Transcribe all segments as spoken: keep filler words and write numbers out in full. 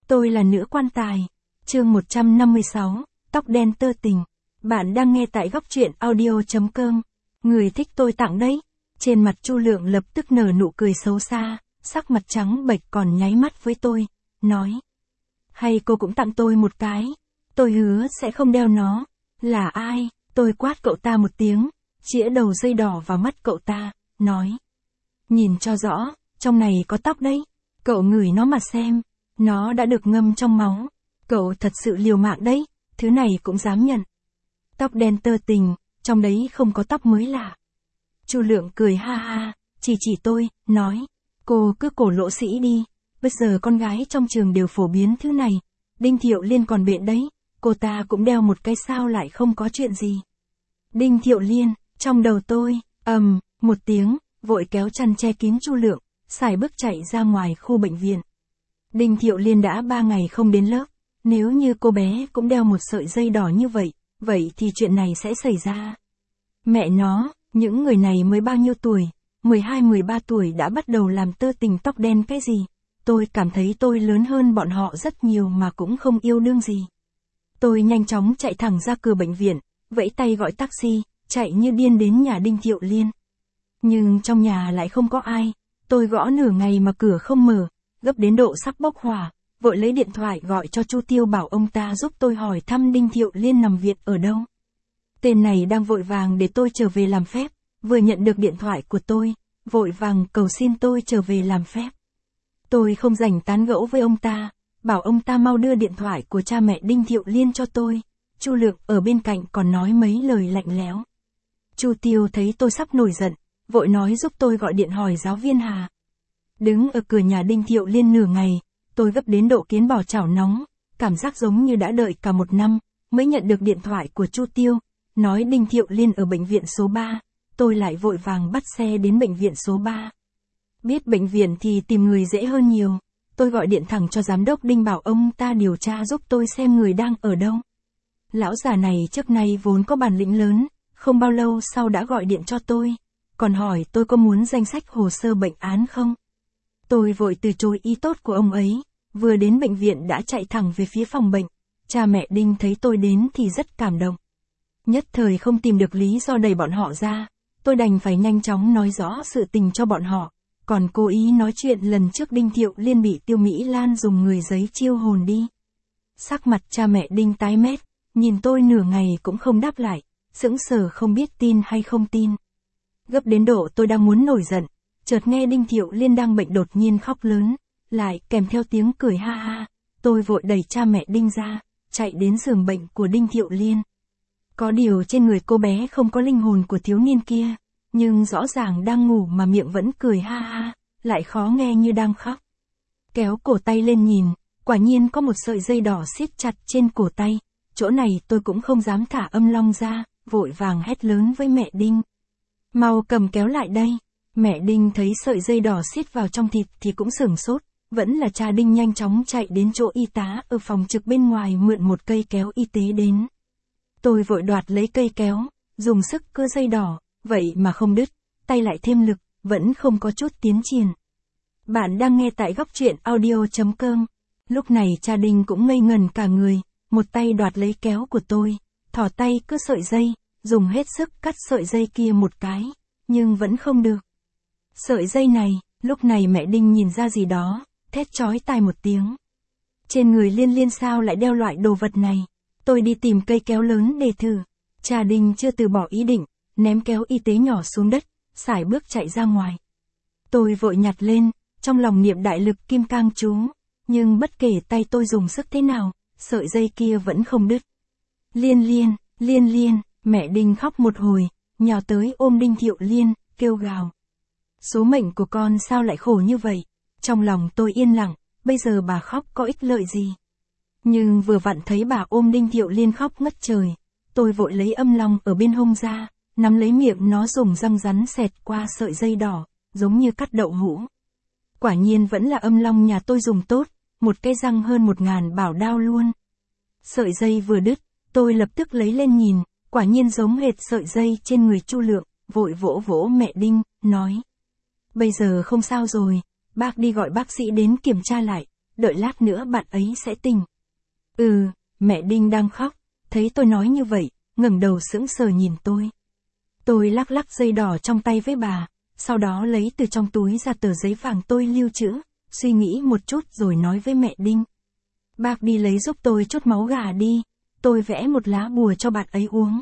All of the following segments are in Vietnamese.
Tôi là nữ quan tài. Chương một trăm năm mươi sáu, tóc đen tơ tình. Bạn đang nghe tại góc truyện audio.com. Người thích tôi tặng đấy. Trên mặt Chu Lượng lập tức nở nụ cười xấu xa, sắc mặt trắng bệch còn nháy mắt với tôi, nói. Hay cô cũng tặng tôi một cái. Tôi hứa sẽ không đeo nó. Là ai? Tôi quát cậu ta một tiếng, chĩa đầu dây đỏ vào mắt cậu ta, nói. Nhìn cho rõ, trong này có tóc đấy. Cậu ngửi nó mà xem. Nó đã được ngâm trong máu. Cậu thật sự liều mạng đấy, thứ này cũng dám nhận. Tóc đen tơ tình, trong đấy không có tóc mới lạ. Chu Lượng cười ha ha, chỉ chỉ tôi, nói. Cô cứ cổ lỗ sĩ đi, bây giờ con gái trong trường đều phổ biến thứ này. Đinh Thiệu Liên còn bện đấy, cô ta cũng đeo một cái sao lại không có chuyện gì. Đinh Thiệu Liên, trong đầu tôi, ầm, um, một tiếng, vội kéo chăn che kín Chu Lượng, sải bước chạy ra ngoài khu bệnh viện. Đinh Thiệu Liên đã ba ngày không đến lớp, nếu như cô bé cũng đeo một sợi dây đỏ như vậy, vậy thì chuyện này sẽ xảy ra. Mẹ nó, những người này mới bao nhiêu tuổi, mười hai mười ba tuổi đã bắt đầu làm tơ tình tóc đen cái gì, tôi cảm thấy tôi lớn hơn bọn họ rất nhiều mà cũng không yêu đương gì. Tôi nhanh chóng chạy thẳng ra cửa bệnh viện, vẫy tay gọi taxi, chạy như điên đến nhà Đinh Thiệu Liên. Nhưng trong nhà lại không có ai, tôi gõ nửa ngày mà cửa không mở, gấp đến độ sắp bốc hỏa, vội lấy điện thoại gọi cho Chu Tiêu bảo ông ta giúp tôi hỏi thăm Đinh Thiệu Liên nằm viện ở đâu. Tên này đang vội vàng để tôi trở về làm phép, vừa nhận được điện thoại của tôi, vội vàng cầu xin tôi trở về làm phép. Tôi không rảnh tán gẫu với ông ta, bảo ông ta mau đưa điện thoại của cha mẹ Đinh Thiệu Liên cho tôi. Chu Lượng ở bên cạnh còn nói mấy lời lạnh lẽo. Chu Tiêu thấy tôi sắp nổi giận, vội nói giúp tôi gọi điện hỏi giáo viên Hà. Đứng ở cửa nhà Đinh Thiệu Liên nửa ngày, tôi gấp đến độ kiến bò chảo nóng, cảm giác giống như đã đợi cả một năm, mới nhận được điện thoại của Chu Tiêu, nói Đinh Thiệu Liên ở bệnh viện số ba, tôi lại vội vàng bắt xe đến bệnh viện số ba. Biết bệnh viện thì tìm người dễ hơn nhiều, tôi gọi điện thẳng cho giám đốc Đinh bảo ông ta điều tra giúp tôi xem người đang ở đâu. Lão già này trước nay vốn có bản lĩnh lớn, không bao lâu sau đã gọi điện cho tôi, còn hỏi tôi có muốn danh sách hồ sơ bệnh án không. Tôi vội từ chối ý tốt của ông ấy, vừa đến bệnh viện đã chạy thẳng về phía phòng bệnh. Cha mẹ Đinh thấy tôi đến thì rất cảm động. Nhất thời không tìm được lý do đẩy bọn họ ra, tôi đành phải nhanh chóng nói rõ sự tình cho bọn họ, còn cố ý nói chuyện lần trước Đinh Thiệu Liên bị Tiêu Mỹ Lan dùng người giấy chiêu hồn đi. Sắc mặt cha mẹ Đinh tái mét, nhìn tôi nửa ngày cũng không đáp lại, sững sờ không biết tin hay không tin. Gấp đến độ tôi đang muốn nổi giận, chợt nghe Đinh Thiệu Liên đang bệnh đột nhiên khóc lớn, lại kèm theo tiếng cười ha ha, tôi vội đẩy cha mẹ Đinh ra, chạy đến giường bệnh của Đinh Thiệu Liên. Có điều trên người cô bé không có linh hồn của thiếu niên kia, nhưng rõ ràng đang ngủ mà miệng vẫn cười ha ha, lại khó nghe như đang khóc. Kéo cổ tay lên nhìn, quả nhiên có một sợi dây đỏ siết chặt trên cổ tay, chỗ này tôi cũng không dám thả âm long ra, vội vàng hét lớn với mẹ Đinh. Mau cầm kéo lại đây. Mẹ Đinh thấy sợi dây đỏ siết vào trong thịt thì cũng sửng sốt, vẫn là cha Đinh nhanh chóng chạy đến chỗ y tá ở phòng trực bên ngoài mượn một cây kéo y tế đến. Tôi vội đoạt lấy cây kéo, dùng sức cưa dây đỏ, vậy mà không đứt, tay lại thêm lực, vẫn không có chút tiến triển. Bạn đang nghe tại góc truyện audio.com. Lúc này cha Đinh cũng ngây ngần cả người, một tay đoạt lấy kéo của tôi, thò tay cưa sợi dây, dùng hết sức cắt sợi dây kia một cái, nhưng vẫn không được. Sợi dây này, lúc này mẹ Đinh nhìn ra gì đó, thét chói tai một tiếng. Trên người Liên Liên sao lại đeo loại đồ vật này? Tôi đi tìm cây kéo lớn để thử. Cha Đinh chưa từ bỏ ý định, ném kéo y tế nhỏ xuống đất, sải bước chạy ra ngoài. Tôi vội nhặt lên, trong lòng niệm đại lực kim cang chú, nhưng bất kể tay tôi dùng sức thế nào, sợi dây kia vẫn không đứt. Liên Liên, Liên Liên, mẹ Đinh khóc một hồi, nhào tới ôm Đinh Thiệu Liên, kêu gào. Số mệnh của con sao lại khổ như vậy? Trong lòng tôi yên lặng, bây giờ bà khóc có ích lợi gì? Nhưng vừa vặn thấy bà ôm Đinh Thiệu Liên khóc ngất trời, tôi vội lấy âm long ở bên hông ra, nắm lấy miệng nó dùng răng rắn xẹt qua sợi dây đỏ, giống như cắt đậu hũ. Quả nhiên vẫn là âm long nhà tôi dùng tốt, một cây răng hơn một ngàn bảo đao luôn. Sợi dây vừa đứt, tôi lập tức lấy lên nhìn, quả nhiên giống hệt sợi dây trên người Chu Lượng, vội vỗ vỗ mẹ Đinh, nói. Bây giờ không sao rồi, bác đi gọi bác sĩ đến kiểm tra lại, đợi lát nữa bạn ấy sẽ tỉnh. Ừ, mẹ Đinh đang khóc, thấy tôi nói như vậy, ngẩng đầu sững sờ nhìn tôi. Tôi lắc lắc dây đỏ trong tay với bà, sau đó lấy từ trong túi ra tờ giấy vàng tôi lưu trữ, suy nghĩ một chút rồi nói với mẹ Đinh. Bác đi lấy giúp tôi chút máu gà đi, tôi vẽ một lá bùa cho bạn ấy uống.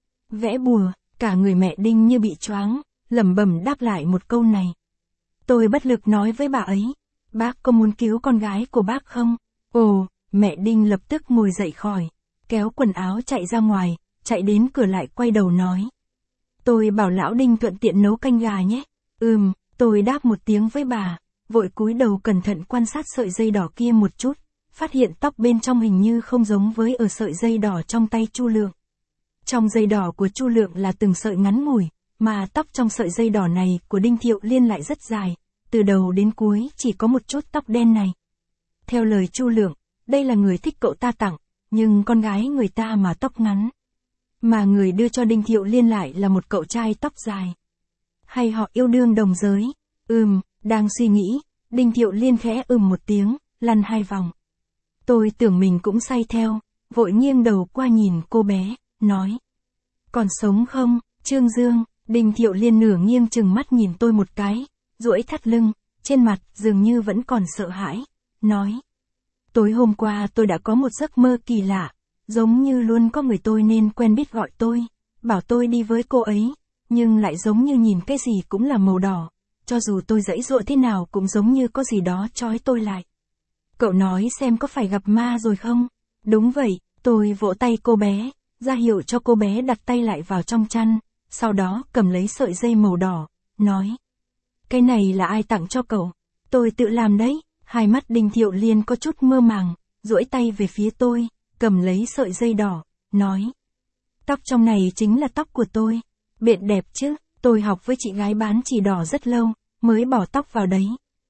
Vẽ bùa, cả người mẹ Đinh như bị choáng, lẩm bẩm đáp lại một câu này. Tôi bất lực nói với bà ấy, bác có muốn cứu con gái của bác không? Ồ, mẹ Đinh lập tức ngồi dậy khỏi, kéo quần áo chạy ra ngoài, chạy đến cửa lại quay đầu nói. Tôi bảo lão Đinh thuận tiện nấu canh gà nhé. Ừm, tôi đáp một tiếng với bà, vội cúi đầu cẩn thận quan sát sợi dây đỏ kia một chút, phát hiện tóc bên trong hình như không giống với ở sợi dây đỏ trong tay Chu Lượng. Trong dây đỏ của Chu Lượng là từng sợi ngắn ngủi, mà tóc trong sợi dây đỏ này của Đinh Thiệu Liên lại rất dài, từ đầu đến cuối chỉ có một chút tóc đen này. Theo lời Chu Lượng, đây là người thích cậu ta tặng, nhưng con gái người ta mà tóc ngắn. Mà người đưa cho Đinh Thiệu Liên lại là một cậu trai tóc dài. Hay họ yêu đương đồng giới? Ừm, đang suy nghĩ, Đinh Thiệu Liên khẽ ừm một tiếng, lăn hai vòng. Tôi tưởng mình cũng say theo, vội nghiêng đầu qua nhìn cô bé, nói. Còn sống không, Trương Dương? Đinh Thiệu Liên nửa nghiêng chừng mắt nhìn tôi một cái, duỗi thắt lưng, trên mặt dường như vẫn còn sợ hãi, nói. Tối hôm qua tôi đã có một giấc mơ kỳ lạ, giống như luôn có người tôi nên quen biết gọi tôi, bảo tôi đi với cô ấy, nhưng lại giống như nhìn cái gì cũng là màu đỏ, cho dù tôi giãy giụa thế nào cũng giống như có gì đó trói tôi lại. Cậu nói xem có phải gặp ma rồi không? Đúng vậy, tôi vỗ tay cô bé, ra hiệu cho cô bé đặt tay lại vào trong chăn, sau đó cầm lấy sợi dây màu đỏ, nói. Cái này là ai tặng cho cậu? Tôi tự làm đấy. Hai mắt Đinh Thiệu Liên có chút mơ màng, duỗi tay về phía tôi, cầm lấy sợi dây đỏ, nói. Tóc trong này chính là tóc của tôi. Biện đẹp chứ, tôi học với chị gái bán chỉ đỏ rất lâu, mới bỏ tóc vào đấy.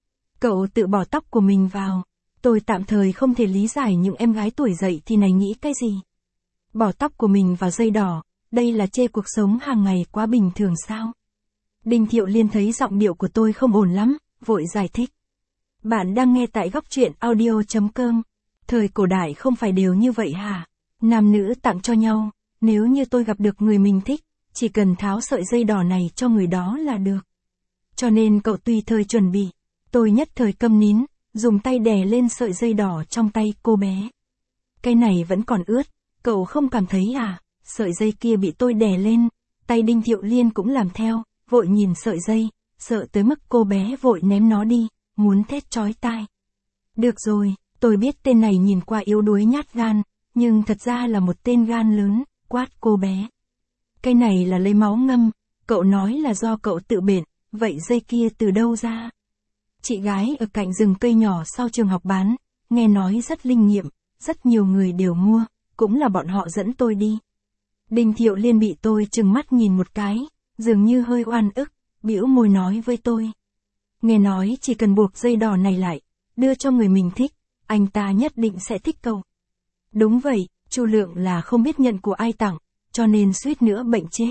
Cậu tự bỏ tóc của mình vào. Tôi tạm thời không thể lý giải những em gái tuổi dậy thì này nghĩ cái gì. Bỏ tóc của mình vào dây đỏ, đây là chê cuộc sống hàng ngày quá bình thường sao? Đinh Thiệu Liên thấy giọng điệu của tôi không ổn lắm, vội giải thích. Bạn đang nghe tại góc truyện audio chấm com. Thời cổ đại không phải đều như vậy hả? Nam nữ tặng cho nhau, nếu như tôi gặp được người mình thích, chỉ cần tháo sợi dây đỏ này cho người đó là được. Cho nên cậu tùy thời chuẩn bị. Tôi nhất thời câm nín, dùng tay đè lên sợi dây đỏ trong tay cô bé. Cái này vẫn còn ướt, cậu không cảm thấy à? Sợi dây kia bị tôi đè lên, tay Đinh Thiệu Liên cũng làm theo, vội nhìn sợi dây, sợ tới mức cô bé vội ném nó đi, muốn thét chói tai. Được rồi, tôi biết tên này nhìn qua yếu đuối nhát gan, nhưng thật ra là một tên gan lớn, quát cô bé. Cái này là lấy máu ngâm, cậu nói là do cậu tự bện, vậy dây kia từ đâu ra? Chị gái ở cạnh rừng cây nhỏ sau trường học bán, nghe nói rất linh nghiệm, rất nhiều người đều mua, cũng là bọn họ dẫn tôi đi. Đinh Thiệu Liên bị tôi trừng mắt nhìn một cái, dường như hơi oan ức, bĩu môi nói với tôi. Nghe nói chỉ cần buộc dây đỏ này lại, đưa cho người mình thích, anh ta nhất định sẽ thích cậu. Đúng vậy, Chu Lượng là không biết nhận của ai tặng, cho nên suýt nữa bệnh chết.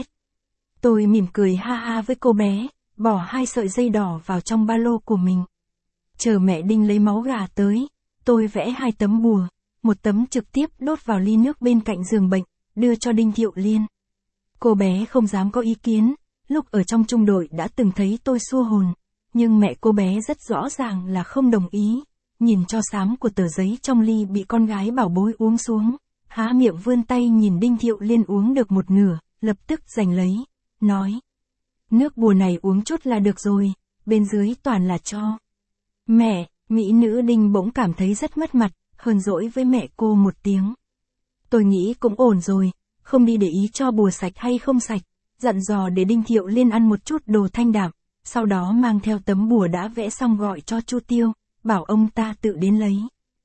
Tôi mỉm cười ha ha với cô bé, bỏ hai sợi dây đỏ vào trong ba lô của mình. Chờ mẹ Đinh lấy máu gà tới, tôi vẽ hai tấm bùa, một tấm trực tiếp đốt vào ly nước bên cạnh giường bệnh, đưa cho Đinh Thiệu Liên. Cô bé không dám có ý kiến, lúc ở trong trung đội đã từng thấy tôi xua hồn, nhưng mẹ cô bé rất rõ ràng là không đồng ý, nhìn cho xám của tờ giấy trong ly bị con gái bảo bối uống xuống, há miệng vươn tay nhìn Đinh Thiệu Liên uống được một nửa, lập tức giành lấy, nói. Nước bùa này uống chút là được rồi, bên dưới toàn là tro. Mẹ, mỹ nữ Đinh bỗng cảm thấy rất mất mặt, hờn dỗi với mẹ cô một tiếng. Tôi nghĩ cũng ổn rồi, không đi để ý cho bùa sạch hay không sạch, dặn dò để Đinh Thiệu Liên ăn một chút đồ thanh đạm, sau đó mang theo tấm bùa đã vẽ xong gọi cho Chu Tiêu, bảo ông ta tự đến lấy.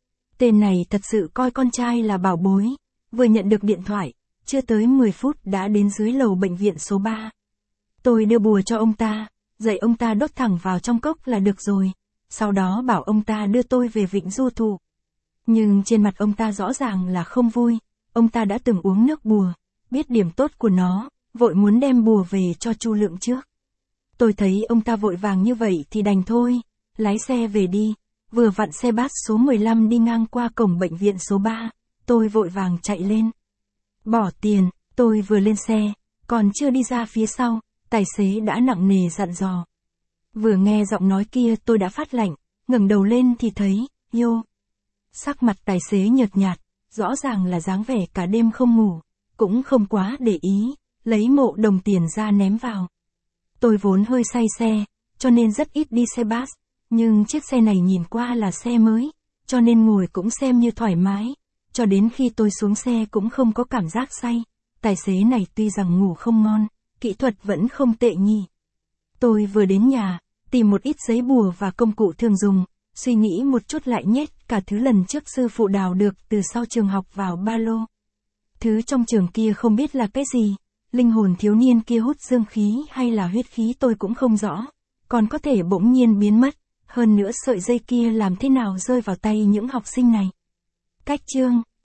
Tên này thật sự coi con trai là bảo bối, vừa nhận được điện thoại, chưa tới mười phút đã đến dưới lầu bệnh viện số ba. Tôi đưa bùa cho ông ta, dạy ông ta đốt thẳng vào trong cốc là được rồi, sau đó bảo ông ta đưa tôi về Vịnh Du Thụ. Nhưng trên mặt ông ta rõ ràng là không vui, ông ta đã từng uống nước bùa, biết điểm tốt của nó, vội muốn đem bùa về cho Chu Lượng trước. Tôi thấy ông ta vội vàng như vậy thì đành thôi, lái xe về đi, Vừa vặn xe bus số mười lăm đi ngang qua cổng bệnh viện số ba, tôi vội vàng chạy lên. Bỏ tiền, tôi vừa lên xe, còn chưa đi ra phía sau, tài xế đã nặng nề dặn dò. Vừa nghe giọng nói kia tôi đã phát lạnh, ngẩng đầu lên thì thấy, Yo. Sắc mặt tài xế nhợt nhạt, rõ ràng là dáng vẻ cả đêm không ngủ, cũng không quá để ý, lấy mộ đồng tiền ra ném vào. Tôi vốn hơi say xe, cho nên rất ít đi xe bus, nhưng chiếc xe này nhìn qua là xe mới, cho nên ngồi cũng xem như thoải mái, cho đến khi tôi xuống xe cũng không có cảm giác say. Tài xế này tuy rằng ngủ không ngon, kỹ thuật vẫn không tệ nhỉ. Tôi vừa đến nhà, tìm một ít giấy bùa và công cụ thường dùng, suy nghĩ một chút lại nhét cả thứ lần trước sư phụ đào được từ sau trường học vào ba lô. Thứ trong trường kia không biết là cái gì, linh hồn thiếu niên kia hút dương khí hay là huyết khí tôi cũng không rõ, còn có thể bỗng nhiên biến mất, hơn nữa sợi dây kia làm thế nào rơi vào tay những học sinh này. Cách chương